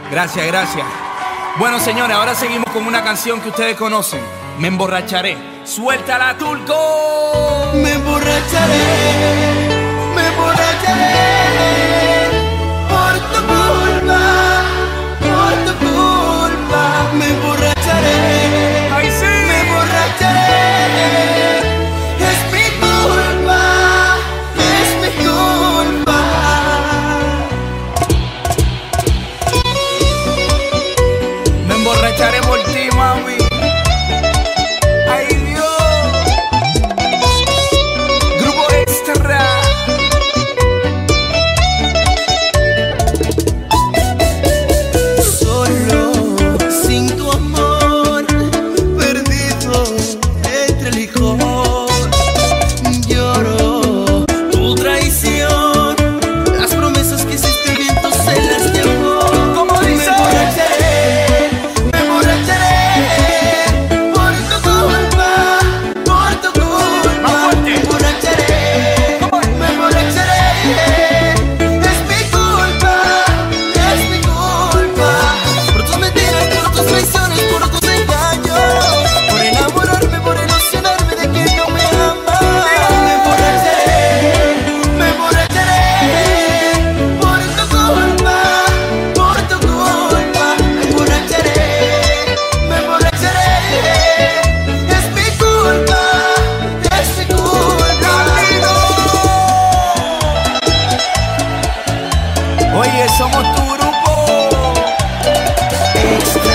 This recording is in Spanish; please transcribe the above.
Gracias, gracias. Bueno, señores, ahora seguimos con una canción que ustedes conocen. Me emborracharé. ¡Suéltala, Turco! Me emborracharé, me emborracharé por tu culpa, me emborracharé. ¡Ay, sí! Me emborracharé. Es mi culpa, es mi culpa. Me emborracharé por ti, mami. ¡Ay, Dios! Grupo Extra. Solo, sin tu amor, perdido entre el licor. Lloro tu traición, las promesas que hiciste el viento se las llevó. ¿Cómo dice? Me emborracharé por tu culpa, por tu culpa. Más fuerte. Me emborracharé, ¿Cómo es? me emborracharé. Es mi culpa, es mi culpa. Por tus mentiras, por tus traiciones, por tus engaños. Por enamorarme, por ilusionarme de quien no me ama. Me emborracharé, me emborracharé. Por tu culpa, por tu culpa. Me emborracharé, me emborracharé. Es mi culpa, es mi culpa. Oye, somos tu grupo. Extra.